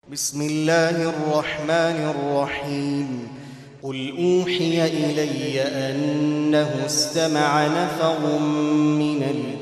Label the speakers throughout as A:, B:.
A: بسم الله الرحمن الرحيم. قل أوحي إلي أنه استمع نفر من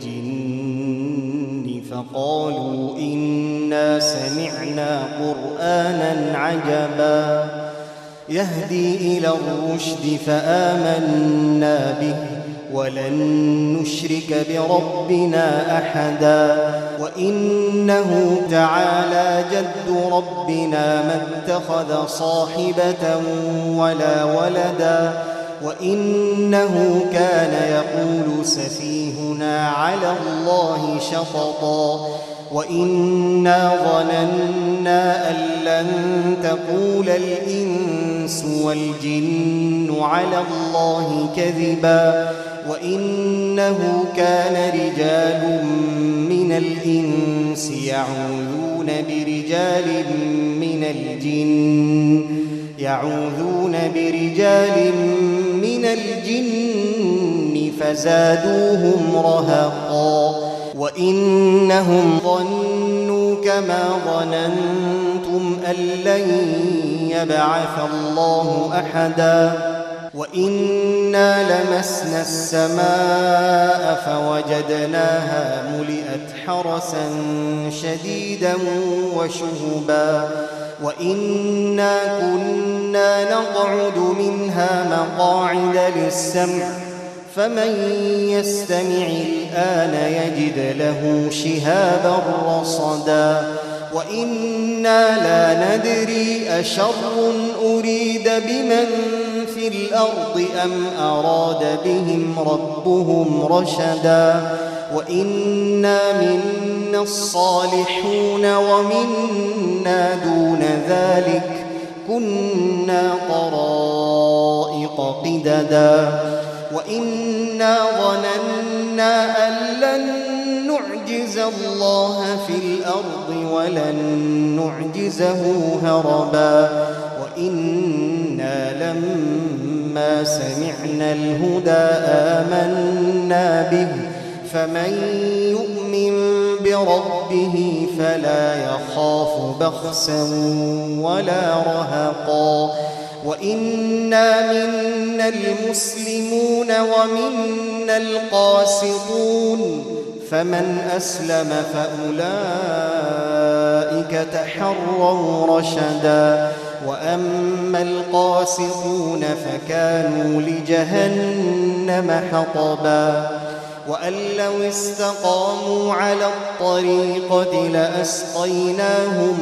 A: الجن فقالوا إنا سمعنا قرآنا عجبا يهدي إلى الرشد فآمنا به ولن نشرك بربنا أحدا وإنه تعالى جد ربنا ما اتخذ صاحبة ولا ولدا وإنه كان يقول سفيهنا على الله شططا وإنا ظننا أن لن تقول الإنس والجن على الله كذبا وإنه كان رجال من الإنس يعوذون برجال من الجن فزادوهم رهقا وإنهم ظنوا كما ظننتم أن لن يبعث الله أحدا وإنا لمسنا السماء فوجدناها ملئت حرسا شديدا وشهبا وإنا كنا نقعد منها مقاعد للسمع فمن يستمع الآن يجد له شهابا رصدا وإنا لا ندري أشر أريد بمن في الأرض أم أراد بهم ربهم رشدا وإنا منا الصالحون ومنا دون ذلك كنا طرائق قددا وإنا ظننا أن لن نعجز الله في الأرض ولن نعجزه هربا وإنا لما سمعنا الهدى آمنا به فمن يؤمن بربه فلا يخاف بخسا ولا رهقا وإنا منا المسلمون ومنا القاسطون فمن أسلم فأولئك تحروا رشدا وأما القاسطون فكانوا لجهنم حطبا وأن لو استقاموا على الطريقة لأسقيناهم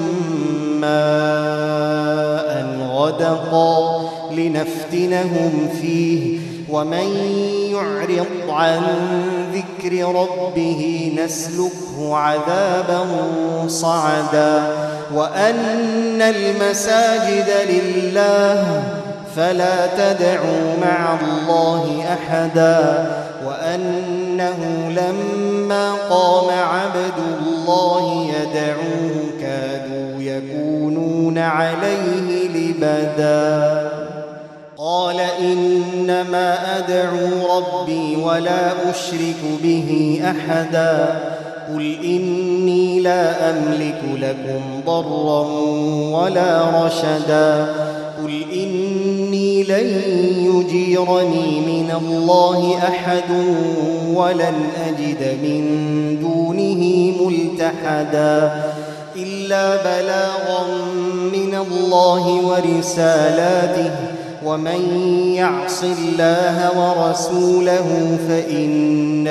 A: ماء غدقا لنفتنهم فيه ومن يعرض عن ذكر ربه نسلكه عذابا صعدا وأن المساجد لله فلا تدعوا مع الله أحدا وأنه لما قام عبد الله يدعوه كادوا يكونون عليه لبدا قال إنما أدعو ربي ولا أشرك به أحدا قل إني لا أملك لكم ضرا ولا رشدا قل إني لن يجيرني من الله أحد ولن أجد من دونه ملتحدا إلا بلاغا من الله ورسالاته ومن يعص الله ورسوله فإن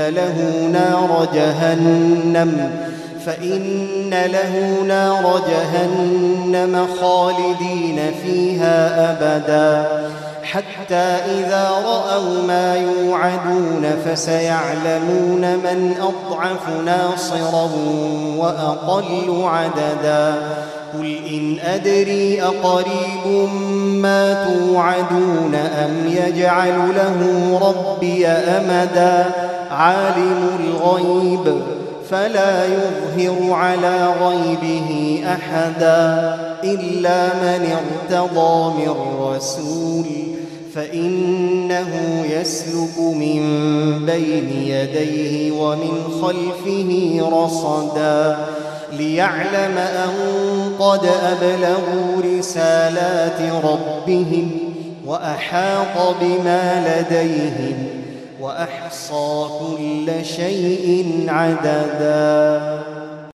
A: له نار جهنم خالدين فيها أبدا حتى إذا رأوا ما يوعدون فسيعلمون من أضعف ناصرا وأقل عددا قل إن أدري أقريب ما توعدون أم يجعل له ربي أمدا عالم الغيب فلا يظهر على غيبه أحدا إلا من ارتضى من رسول فإنه يسلك من بين يديه ومن خلفه رصدا ليعلم أن قد أبلغوا رسالات ربهم وأحاط بما لديهم وأحصى كل شيء عددا.